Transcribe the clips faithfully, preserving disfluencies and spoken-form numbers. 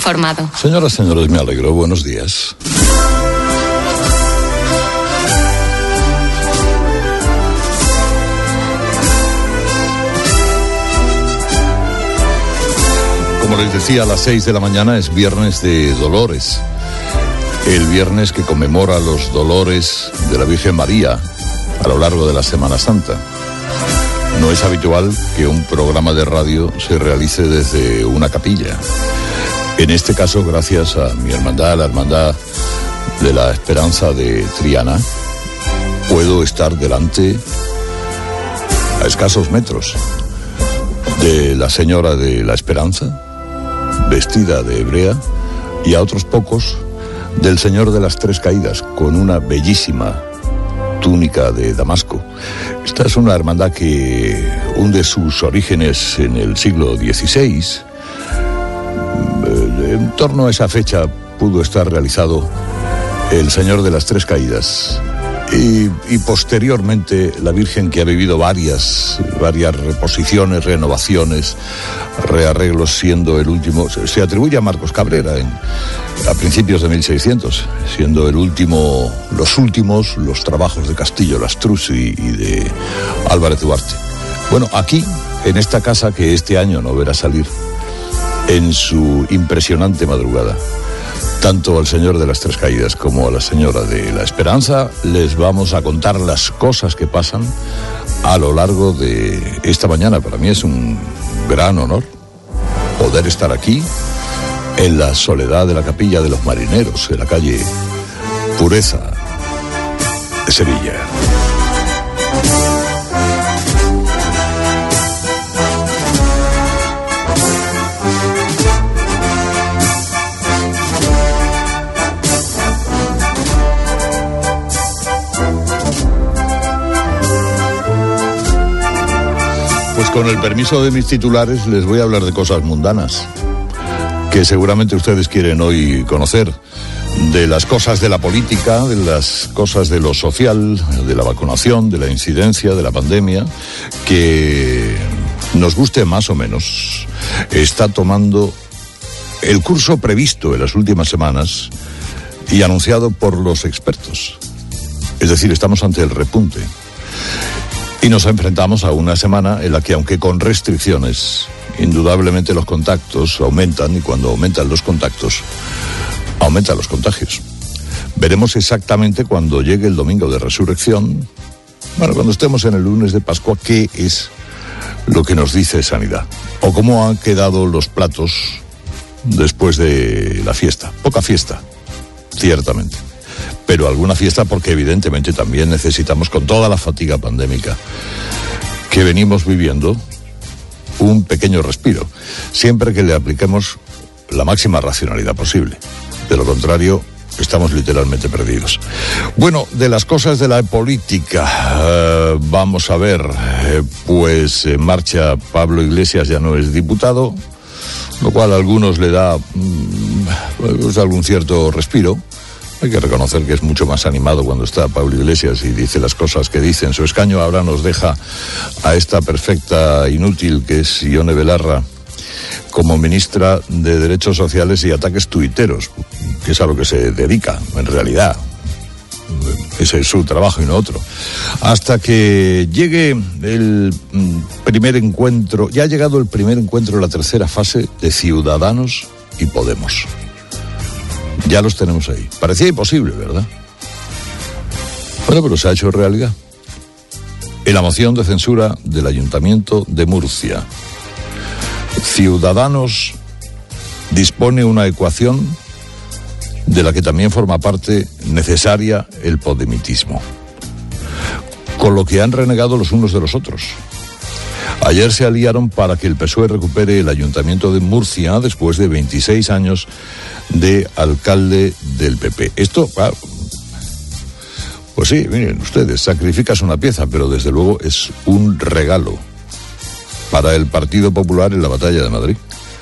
informado. Señoras y señores, me alegro. Buenos días. Como les decía, a las seis de la mañana es viernes de Dolores. El viernes que conmemora los dolores de la Virgen María a lo largo de la Semana Santa. No es habitual que un programa de radio se realice desde una capilla. En este caso, gracias a mi hermandad, la Hermandad de la Esperanza de Triana, puedo estar delante, a escasos metros, de la Señora de la Esperanza, vestida de hebrea, y a otros pocos del Señor de las Tres Caídas, con una bellísima túnica de Damasco. Esta es una hermandad que hunde sus orígenes en el siglo dieciséis. En torno a esa fecha pudo estar realizado el Señor de las Tres Caídas y, y posteriormente la Virgen, que ha vivido varias, varias reposiciones, renovaciones, rearreglos, siendo el último, se atribuye a Marcos Cabrera en, a principios de mil seiscientos, siendo el último, los últimos, los trabajos de Castillo Lastrus y, y de Álvarez Duarte. Bueno, aquí, en esta casa que este año no verá salir, en su impresionante madrugada, tanto al Señor de las Tres Caídas como a la Señora de la Esperanza, les vamos a contar las cosas que pasan a lo largo de esta mañana. Para mí es un gran honor poder estar aquí, en la soledad de la Capilla de los Marineros, en la calle Pureza de Sevilla. Pues con el permiso de mis titulares les voy a hablar de cosas mundanas que seguramente ustedes quieren hoy conocer, de las cosas de la política, de las cosas de lo social, de la vacunación, de la incidencia, de la pandemia, que nos guste más o menos, está tomando el curso previsto en las últimas semanas y anunciado por los expertos. Es decir, estamos ante el repunte. Y nos enfrentamos a una semana en la que, aunque con restricciones, indudablemente los contactos aumentan, y cuando aumentan los contactos, aumentan los contagios. Veremos exactamente cuando llegue el domingo de resurrección, bueno, cuando estemos en el lunes de Pascua, qué es lo que nos dice Sanidad, o cómo han quedado los platos después de la fiesta. Poca fiesta, ciertamente, pero alguna fiesta, porque evidentemente también necesitamos, con toda la fatiga pandémica que venimos viviendo, un pequeño respiro, siempre que le apliquemos la máxima racionalidad posible. De lo contrario, estamos literalmente perdidos. Bueno, de las cosas de la política, eh, vamos a ver, eh, pues en marcha Pablo Iglesias, ya no es diputado, lo cual a algunos le da mm, pues algún cierto respiro. Hay que reconocer que es mucho más animado cuando está Pablo Iglesias y dice las cosas que dice en su escaño. Ahora nos deja a esta perfecta inútil que es Ione Belarra como ministra de Derechos Sociales y Ataques Tuiteros, que es a lo que se dedica en realidad. Ese es su trabajo y no otro. Hasta que llegue el primer encuentro, ya ha llegado el primer encuentro de la tercera fase de Ciudadanos y Podemos. Ya los tenemos ahí. Parecía imposible, ¿verdad? Bueno, pero se ha hecho realidad. En la moción de censura del Ayuntamiento de Murcia, Ciudadanos dispone una ecuación de la que también forma parte necesaria el podemitismo, con lo que han renegado los unos de los otros. Ayer se aliaron para que el P S O E recupere el Ayuntamiento de Murcia después de veintiséis años de alcalde del P P. Esto, ah, pues sí, miren ustedes, sacrificas una pieza, pero desde luego es un regalo para el Partido Popular en la batalla de Madrid.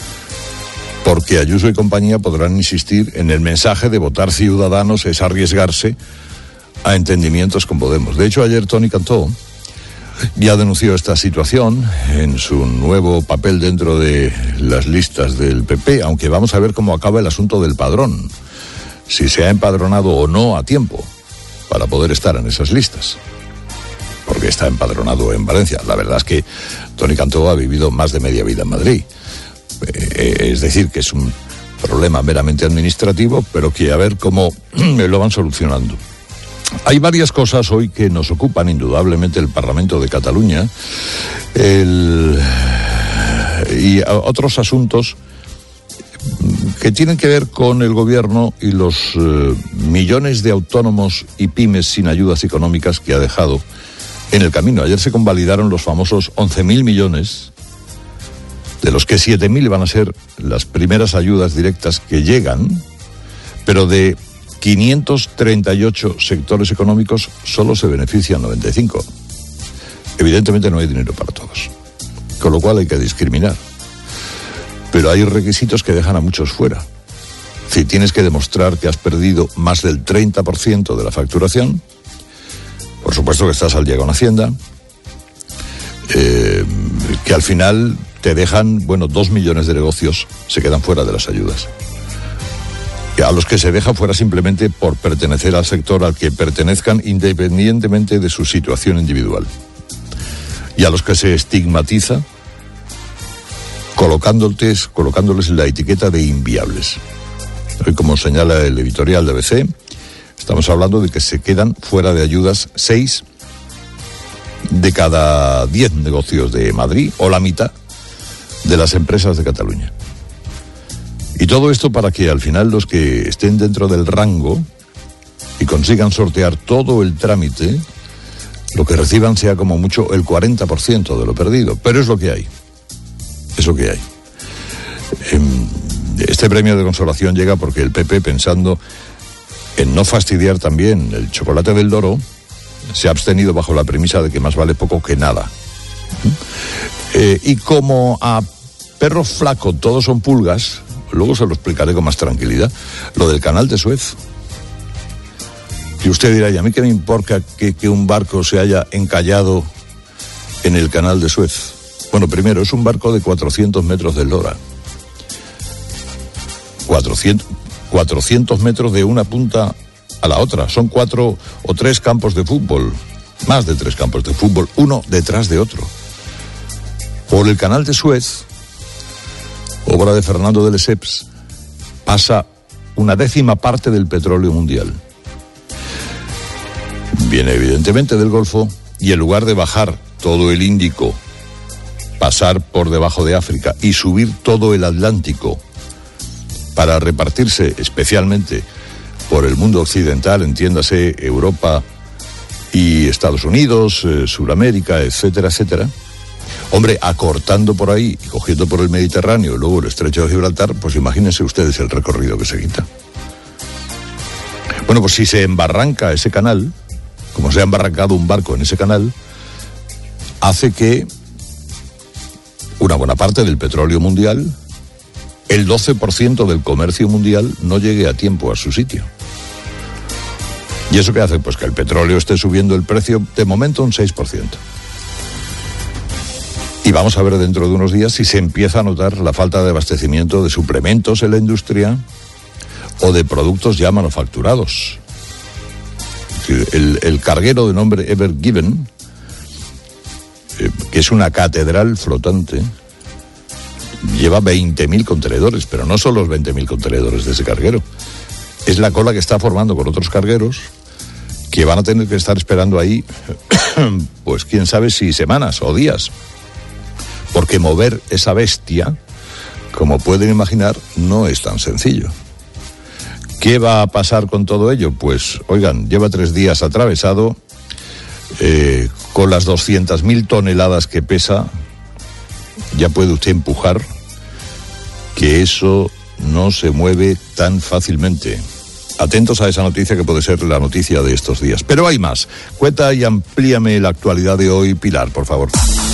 Porque Ayuso y compañía podrán insistir en el mensaje de votar Ciudadanos es arriesgarse a entendimientos con Podemos. De hecho, ayer Toni Cantó ya denunció esta situación en su nuevo papel dentro de las listas del P P, aunque vamos a ver cómo acaba el asunto del padrón, si se ha empadronado o no a tiempo para poder estar en esas listas, porque está empadronado en Valencia. La verdad es que Toni Cantó ha vivido más de media vida en Madrid, eh, es decir, que es un problema meramente administrativo, pero que a ver cómo lo van solucionando. Hay varias cosas hoy que nos ocupan indudablemente el Parlamento de Cataluña el, y otros asuntos que tienen que ver con el gobierno y los eh, millones de autónomos y pymes sin ayudas económicas que ha dejado en el camino. Ayer se convalidaron los famosos once mil millones, de los que siete mil van a ser las primeras ayudas directas que llegan, pero de quinientos treinta y ocho sectores económicos solo se benefician noventa y cinco. Evidentemente no hay dinero para todos, con lo cual hay que discriminar. Pero hay requisitos que dejan a muchos fuera. Si tienes que demostrar que has perdido más del treinta por ciento de la facturación, por supuesto que estás al día con Hacienda, eh, que al final te dejan, bueno, dos millones de negocios se quedan fuera de las ayudas. A los que se deja fuera simplemente por pertenecer al sector al que pertenezcan independientemente de su situación individual. Y a los que se estigmatiza colocándoles, colocándoles la etiqueta de inviables. Hoy, como señala el editorial de A B C, estamos hablando de que se quedan fuera de ayudas seis de cada diez negocios de Madrid, o la mitad de las empresas de Cataluña. Y todo esto para que al final los que estén dentro del rango y consigan sortear todo el trámite, lo que reciban sea como mucho el cuarenta por ciento de lo perdido. Pero es lo que hay. Es lo que hay. Este premio de consolación llega porque el P P, pensando en no fastidiar también el chocolate del Doro, se ha abstenido bajo la premisa de que más vale poco que nada. Eh, y como a perro flaco todos son pulgas, luego se lo explicaré con más tranquilidad, lo del canal de Suez. Y usted dirá, ¿y a mí qué me importa que, que un barco se haya encallado en el canal de Suez? Bueno, primero, es un barco de cuatrocientos metros de eslora. cuatrocientos, cuatrocientos metros de una punta a la otra. Son cuatro o tres campos de fútbol, más de tres campos de fútbol, uno detrás de otro. Por el canal de Suez, obra de Fernando de Lesseps, pasa una décima parte del petróleo mundial. Viene evidentemente del Golfo, y en lugar de bajar todo el Índico, pasar por debajo de África y subir todo el Atlántico para repartirse especialmente por el mundo occidental, entiéndase Europa y Estados Unidos, eh, Sudamérica, etcétera, etcétera. Hombre, acortando por ahí y cogiendo por el Mediterráneo y luego el Estrecho de Gibraltar, pues imagínense ustedes el recorrido que se quita. Bueno, pues si se embarranca ese canal, como se ha embarrancado un barco en ese canal, hace que una buena parte del petróleo mundial, el doce por ciento del comercio mundial, no llegue a tiempo a su sitio. ¿Y eso qué hace? Pues que el petróleo esté subiendo el precio de momento un seis por ciento. Y vamos a ver dentro de unos días si se empieza a notar la falta de abastecimiento de suplementos en la industria o de productos ya manufacturados. El, el carguero de nombre Ever Given, eh, que es una catedral flotante, lleva veinte mil contenedores, pero no son los veinte mil contenedores de ese carguero. Es la cola que está formando con otros cargueros que van a tener que estar esperando ahí, pues quién sabe si semanas o días. Porque mover esa bestia, como pueden imaginar, no es tan sencillo. ¿Qué va a pasar con todo ello? Pues, oigan, lleva tres días atravesado, eh, con las doscientas mil toneladas que pesa, ya puede usted empujar, que eso no se mueve tan fácilmente. Atentos a esa noticia que puede ser la noticia de estos días. Pero hay más. Cuenta y amplíame la actualidad de hoy, Pilar, por favor.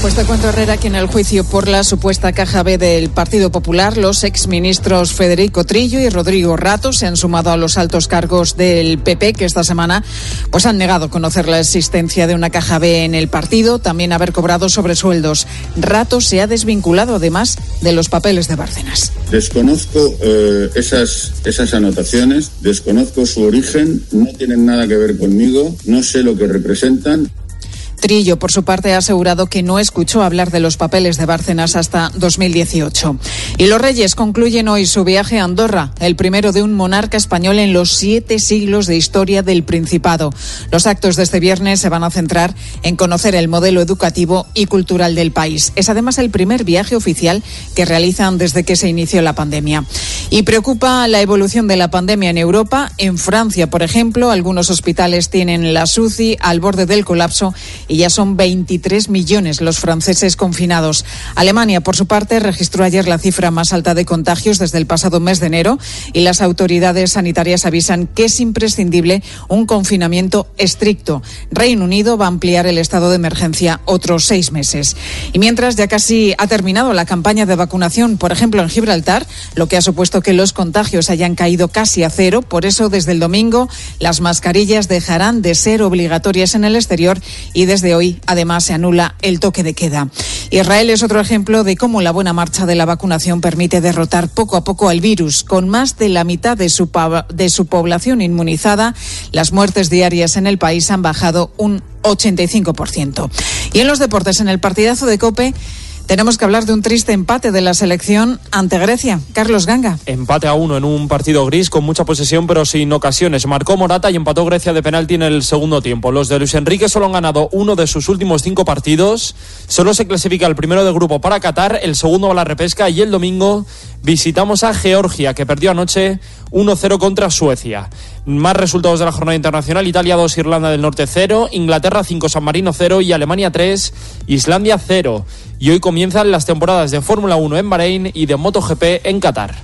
Pues te cuento, Herrera, que en el juicio por la supuesta caja B del Partido Popular, los exministros Federico Trillo y Rodrigo Rato se han sumado a los altos cargos del P P, que esta semana pues han negado conocer la existencia de una caja B en el partido, también haber cobrado sobresueldos. Rato se ha desvinculado, además, de los papeles de Bárcenas. Desconozco eh, esas, esas anotaciones, desconozco su origen, no tienen nada que ver conmigo, no sé lo que representan. Trillo, por su parte, ha asegurado que no escuchó hablar de los papeles de Bárcenas hasta dos mil dieciocho. Y los Reyes concluyen hoy su viaje a Andorra, el primero de un monarca español en los siete siglos de historia del Principado. Los actos de este viernes se van a centrar en conocer el modelo educativo y cultural del país. Es además el primer viaje oficial que realizan desde que se inició la pandemia. Y preocupa la evolución de la pandemia en Europa. En Francia, por ejemplo, algunos hospitales tienen las U C I al borde del colapso y ya son veintitrés millones los franceses confinados. Alemania, por su parte, registró ayer la cifra más alta de contagios desde el pasado mes de enero y las autoridades sanitarias avisan que es imprescindible un confinamiento estricto. Reino Unido va a ampliar el estado de emergencia otros seis meses. Y mientras ya casi ha terminado la campaña de vacunación, por ejemplo en Gibraltar, lo que ha supuesto que los contagios hayan caído casi a cero. Por eso, desde el domingo, las mascarillas dejarán de ser obligatorias en el exterior y desde de hoy, además, se anula el toque de queda. Israel es otro ejemplo de cómo la buena marcha de la vacunación permite derrotar poco a poco al virus. Con más de la mitad de su, de su población inmunizada, las muertes diarias en el país han bajado un ochenta y cinco por ciento. Y en los deportes, en el partidazo de COPE, tenemos que hablar de un triste empate de la selección ante Grecia. Carlos Ganga. Empate a uno en un partido gris con mucha posesión pero sin ocasiones. Marcó Morata y empató Grecia de penalti en el segundo tiempo. Los de Luis Enrique solo han ganado uno de sus últimos cinco partidos. Solo se clasifica el primero de grupo para Qatar, el segundo a la repesca y el domingo visitamos a Georgia, que perdió anoche uno cero contra Suecia. Más resultados de la jornada internacional: Italia dos, Irlanda del Norte cero, Inglaterra cinco, San Marino cero y Alemania tres, Islandia cero. Y hoy comienzan las temporadas de Fórmula uno en Bahrein y de MotoGP en Qatar.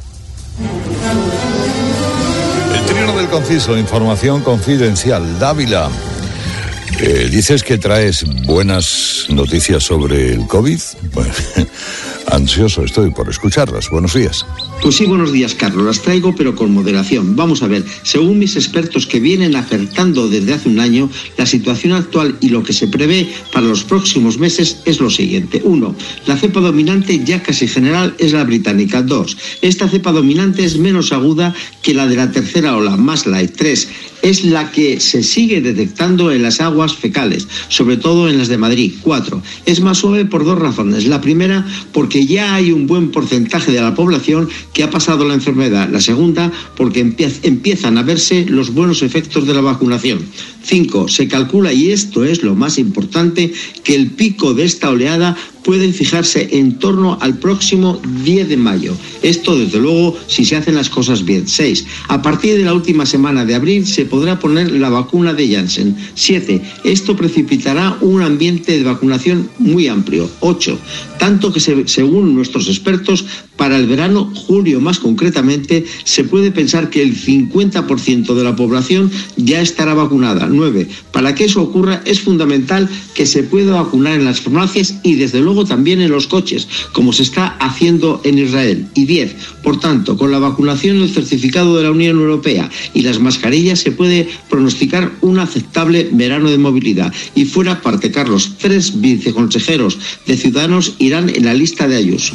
El trino del conciso, información confidencial. Dávila, eh, dices que traes buenas noticias sobre el COVID. Bueno, ansioso estoy por escucharlas. Buenos días. Pues sí, buenos días, Carlos. Las traigo, pero con moderación. Vamos a ver, según mis expertos que vienen acertando desde hace un año, la situación actual y lo que se prevé para los próximos meses es lo siguiente. Uno, la cepa dominante ya casi general es la británica. Dos, esta cepa dominante es menos aguda que la de la tercera ola, más light. Tres, es la que se sigue detectando en las aguas fecales, sobre todo en las de Madrid. Cuatro, es más suave por dos razones. La primera, porque ya hay un buen porcentaje de la población que ha pasado la enfermedad. La segunda, porque empiezan a verse los buenos efectos de la vacunación. Cinco, se calcula, y esto es lo más importante, que el pico de esta oleada puede fijarse en torno al próximo diez de mayo. Esto, desde luego, si se hacen las cosas bien. Seis, a partir de la última semana de abril se podrá poner la vacuna de Janssen. Siete, esto precipitará un ambiente de vacunación muy amplio. Ocho, tanto que se, según nuestros expertos, para el verano, julio más concretamente, se puede pensar que el cincuenta por ciento de la población ya estará vacunada. Nueve, para que eso ocurra es fundamental que se pueda vacunar en las farmacias y desde luego también en los coches, como se está haciendo en Israel. Y diez, por tanto, con la vacunación, el certificado de la Unión Europea y las mascarillas se puede pronosticar un aceptable verano de movilidad. Y fuera parte, Carlos, tres viceconsejeros de Ciudadanos irán en la lista de Ayuso.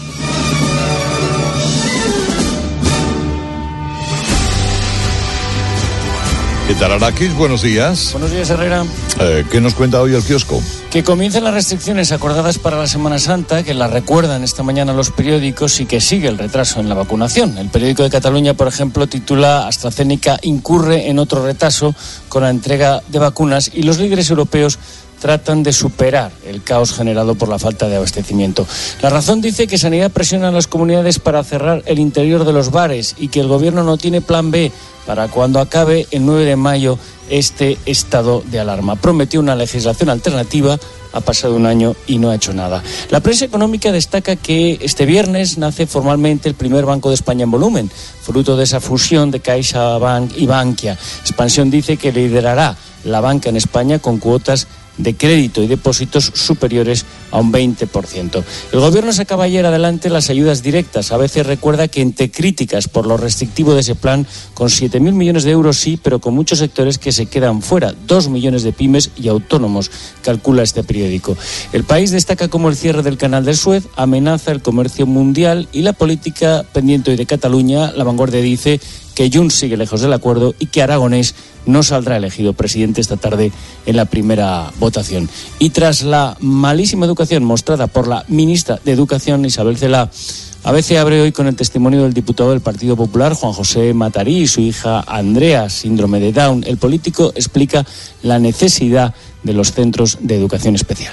¿Qué tal, Araquis? Buenos días. Buenos días, Herrera. Eh, ¿Qué nos cuenta hoy el kiosco? Que comiencen las restricciones acordadas para la Semana Santa, que las recuerdan esta mañana los periódicos, y que sigue el retraso en la vacunación. El periódico de Cataluña, por ejemplo, titula AstraZeneca incurre en otro retraso con la entrega de vacunas y los líderes europeos tratan de superar el caos generado por la falta de abastecimiento. La Razón dice que Sanidad presiona a las comunidades para cerrar el interior de los bares y que el gobierno no tiene plan B para cuando acabe el nueve de mayo este estado de alarma. Prometió una legislación alternativa, ha pasado un año y no ha hecho nada. La prensa económica destaca que este viernes nace formalmente el primer Banco de España en volumen, fruto de esa fusión de CaixaBank y Bankia. Expansión dice que liderará la banca en España con cuotas de crédito y depósitos superiores a un veinte por ciento. El gobierno sacaba ayer adelante las ayudas directas. A veces recuerda que entre críticas por lo restrictivo de ese plan, con siete mil millones de euros sí, pero con muchos sectores que se quedan fuera. Dos millones de pymes y autónomos, calcula este periódico. El País destaca cómo el cierre del canal de Suez amenaza el comercio mundial y la política pendiente hoy de Cataluña. La Vanguardia dice que Junts sigue lejos del acuerdo y que Aragonés no saldrá elegido presidente esta tarde en la primera votación. Y tras la malísima educación mostrada por la ministra de Educación, Isabel Celaá, A B C abre hoy con el testimonio del diputado del Partido Popular, Juan José Matarí, y su hija Andrea, síndrome de Down. El político explica la necesidad de los centros de educación especial.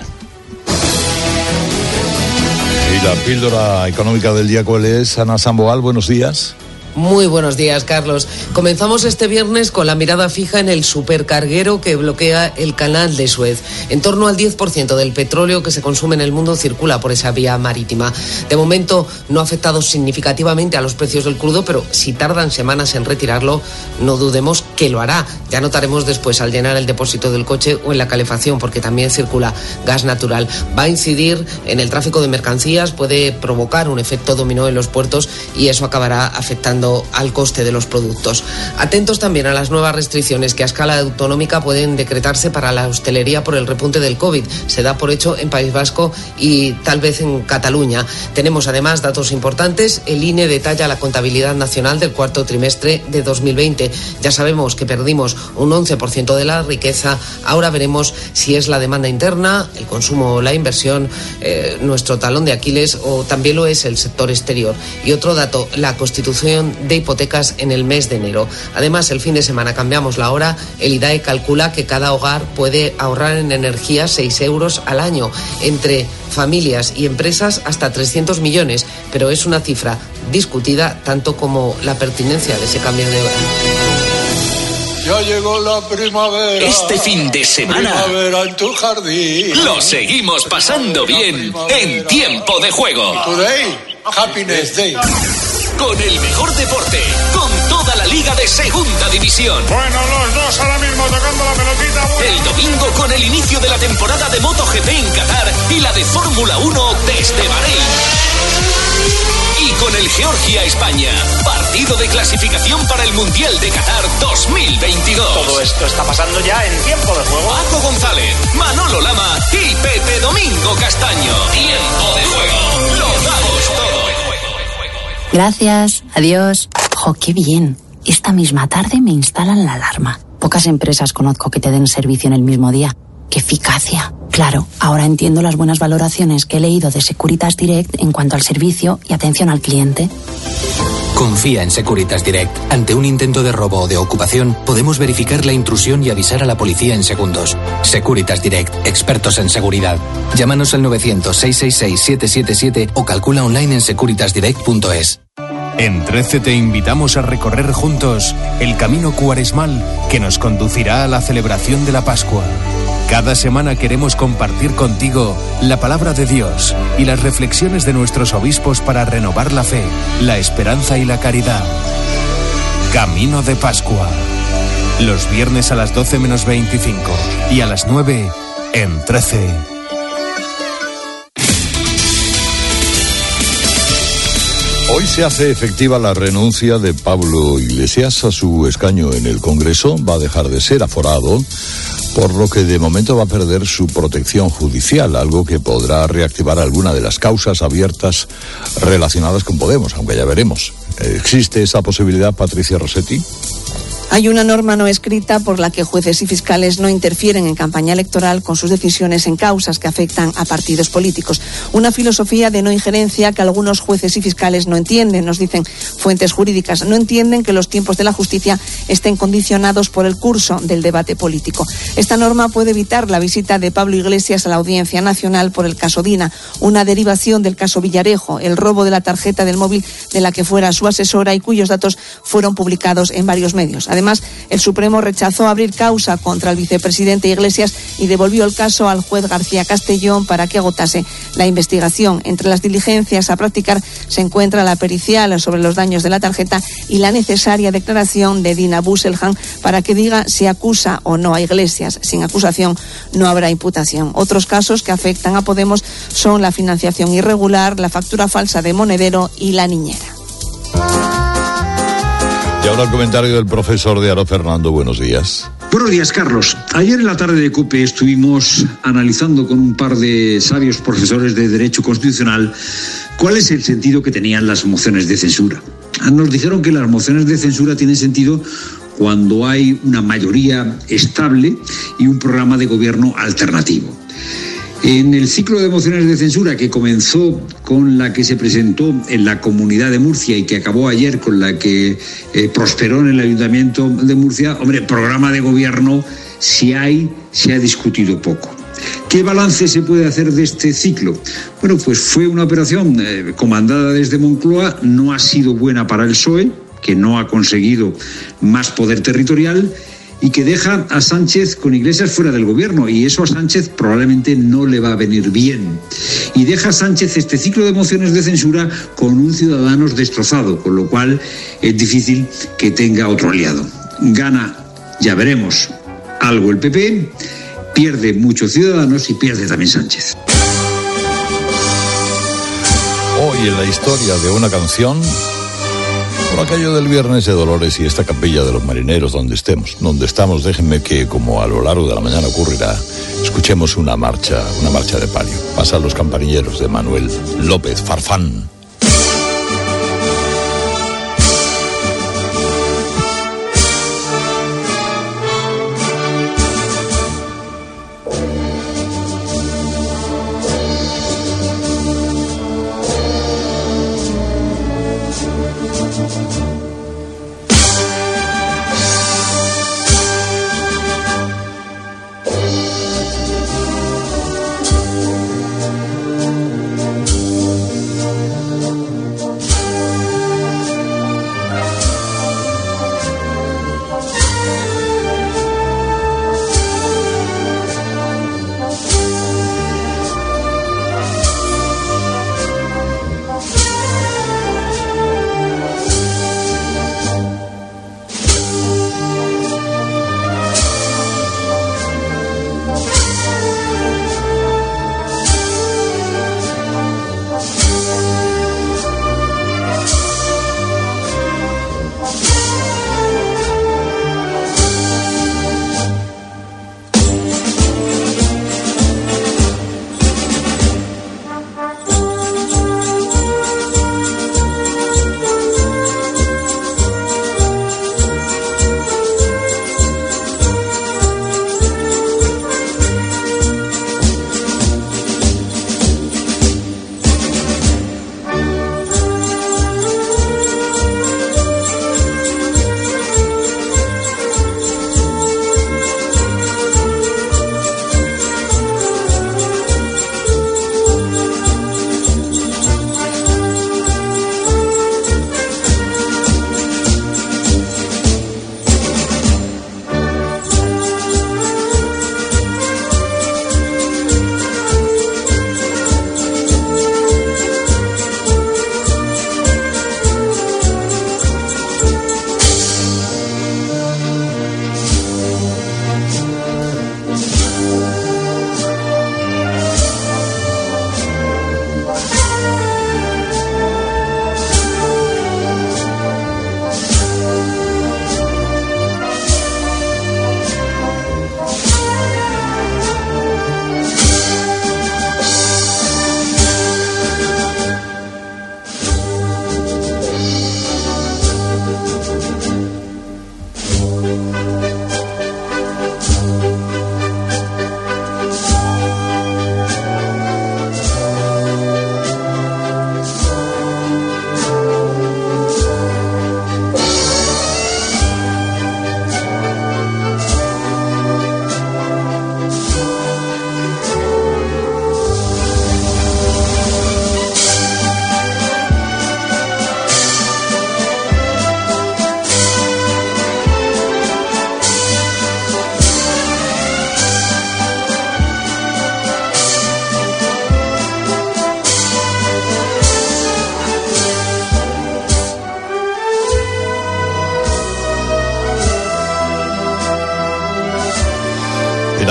Y la píldora económica del día, ¿cuál es? Ana Samboal, buenos días. Muy buenos días, Carlos. Comenzamos este viernes con la mirada fija en el supercarguero que bloquea el canal de Suez. En torno al diez por ciento del petróleo que se consume en el mundo circula por esa vía marítima. De momento no ha afectado significativamente a los precios del crudo, pero si tardan semanas en retirarlo, no dudemos que lo hará. Ya notaremos después al llenar el depósito del coche o en la calefacción, porque también circula gas natural. Va a incidir en el tráfico de mercancías, puede provocar un efecto dominó en los puertos y eso acabará afectando al coste de los productos. Atentos también a las nuevas restricciones que a escala autonómica pueden decretarse para la hostelería por el repunte del COVID. Se da por hecho en País Vasco y tal vez en Cataluña. Tenemos además datos importantes. El I N E detalla la contabilidad nacional del cuarto trimestre de dos mil veinte. Ya sabemos que perdimos un once por ciento de la riqueza. Ahora veremos si es la demanda interna, el consumo o la inversión, eh, nuestro talón de Aquiles, o también lo es el sector exterior. Y otro dato, la constitución de hipotecas en el mes de enero. Además, el fin de semana cambiamos la hora. El I D A E calcula que cada hogar puede ahorrar en energía seis euros al año. Entre familias y empresas hasta trescientos millones, pero es una cifra discutida tanto como la pertinencia de ese cambio de hora. Ya llegó la primavera. Este fin de semana Primavera en tu jardín. lo seguimos pasando bien en Tiempo de Juego. Today, Happiness Day. Con el mejor deporte, con toda la liga de Segunda División. Bueno, los dos ahora mismo tocando la pelotita. El domingo con el inicio de la temporada de MotoGP en Qatar y la de Fórmula uno desde Bahrein. Y con el Georgia-España, partido de clasificación para el Mundial de Qatar dos mil veintidós. Todo esto está pasando ya en Tiempo de Juego. Paco González, Manolo Lama y Pepe Domingo Castaño. Tiempo de Juego. Lo damos todo. Gracias, adiós. Jo, qué bien. Esta misma tarde me instalan la alarma. Pocas empresas conozco que te den servicio en el mismo día. ¡Qué eficacia! Claro, ahora entiendo las buenas valoraciones que he leído de Securitas Direct en cuanto al servicio y atención al cliente. Confía en Securitas Direct. Ante un intento de robo o de ocupación, podemos verificar la intrusión y avisar a la policía en segundos. Securitas Direct, expertos en seguridad. Llámanos al novecientos, seiscientos sesenta y seis, setecientos setenta y siete o calcula online en securitas direct punto es. En trece te invitamos a recorrer juntos el camino cuaresmal que nos conducirá a la celebración de la Pascua. Cada semana queremos compartir contigo la palabra de Dios y las reflexiones de nuestros obispos para renovar la fe, la esperanza y la caridad. Camino de Pascua. Los viernes a las doce menos veinticinco y a las nueve en trece. Hoy se hace efectiva la renuncia de Pablo Iglesias a su escaño en el Congreso. Va a dejar de ser aforado, por lo que de momento va a perder su protección judicial, algo que podrá reactivar alguna de las causas abiertas relacionadas con Podemos, aunque ya veremos. ¿Existe esa posibilidad, Patricia Rossetti? Hay una norma no escrita por la que jueces y fiscales no interfieren en campaña electoral con sus decisiones en causas que afectan a partidos políticos. Una filosofía de no injerencia que algunos jueces y fiscales no entienden, nos dicen fuentes jurídicas. No entienden que los tiempos de la justicia estén condicionados por el curso del debate político. Esta norma puede evitar la visita de Pablo Iglesias a la Audiencia Nacional por el caso Dina, una derivación del caso Villarejo, el robo de la tarjeta del móvil de la que fuera su asesora y cuyos datos fueron publicados en varios medios. Además, Además, el Supremo rechazó abrir causa contra el vicepresidente Iglesias y devolvió el caso al juez García Castellón para que agotase la investigación. Entre las diligencias a practicar se encuentra la pericial sobre los daños de la tarjeta y la necesaria declaración de Dina Busseljan para que diga si acusa o no a Iglesias. Sin acusación no habrá imputación. Otros casos que afectan a Podemos son la financiación irregular, la factura falsa de Monedero y la niñera. Y ahora el comentario del profesor de Aro. Fernando, buenos días. Buenos días, Carlos. Ayer en la tarde de COPE estuvimos analizando con un par de sabios profesores de Derecho Constitucional cuál es el sentido que tenían las mociones de censura. Nos dijeron que las mociones de censura tienen sentido cuando hay una mayoría estable y un programa de gobierno alternativo. En el ciclo de mociones de censura que comenzó con la que se presentó en la Comunidad de Murcia y que acabó ayer con la que eh, prosperó en el Ayuntamiento de Murcia, hombre, programa de gobierno, si hay, se ha discutido poco. ¿Qué balance se puede hacer de este ciclo? Bueno, pues fue una operación eh, comandada desde Moncloa, no ha sido buena para el P S O E, que no ha conseguido más poder territorial, y que deja a Sánchez con Iglesias fuera del gobierno, y eso a Sánchez probablemente no le va a venir bien. Y deja a Sánchez este ciclo de mociones de censura con un Ciudadanos destrozado, con lo cual es difícil que tenga otro aliado. Gana, ya veremos, algo el P P, pierde muchos Ciudadanos y pierde también Sánchez. Hoy en la historia de una canción, por aquello del Viernes de Dolores y esta capilla de los marineros, donde estemos, donde estamos, déjenme que, como a lo largo de la mañana ocurrirá, escuchemos una marcha, una marcha de palio. Pasan los campanilleros de Manuel López Farfán.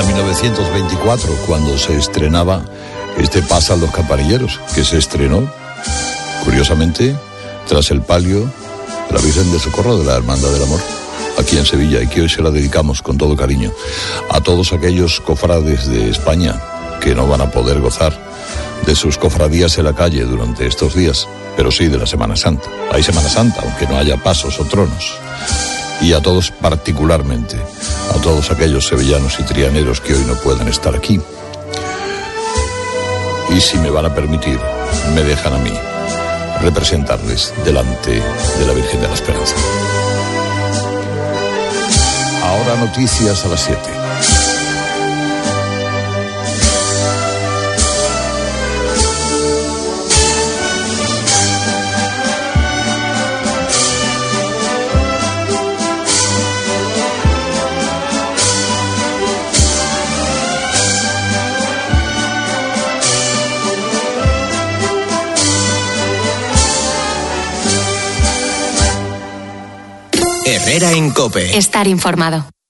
Era mil novecientos veinticuatro cuando se estrenaba este Pasan los Campanilleros, que se estrenó, curiosamente, tras el palio de la Virgen del Socorro de la Hermandad del Amor, aquí en Sevilla, y que hoy se la dedicamos con todo cariño a todos aquellos cofrades de España que no van a poder gozar de sus cofradías en la calle durante estos días, pero sí de la Semana Santa. Hay Semana Santa, aunque no haya pasos o tronos. Y a todos particularmente, a todos aquellos sevillanos y trianeros que hoy no pueden estar aquí. Y si me van a permitir, me dejan a mí representarles delante de la Virgen de la Esperanza. Ahora noticias a las siete. Herrera en COPE. Estar informado.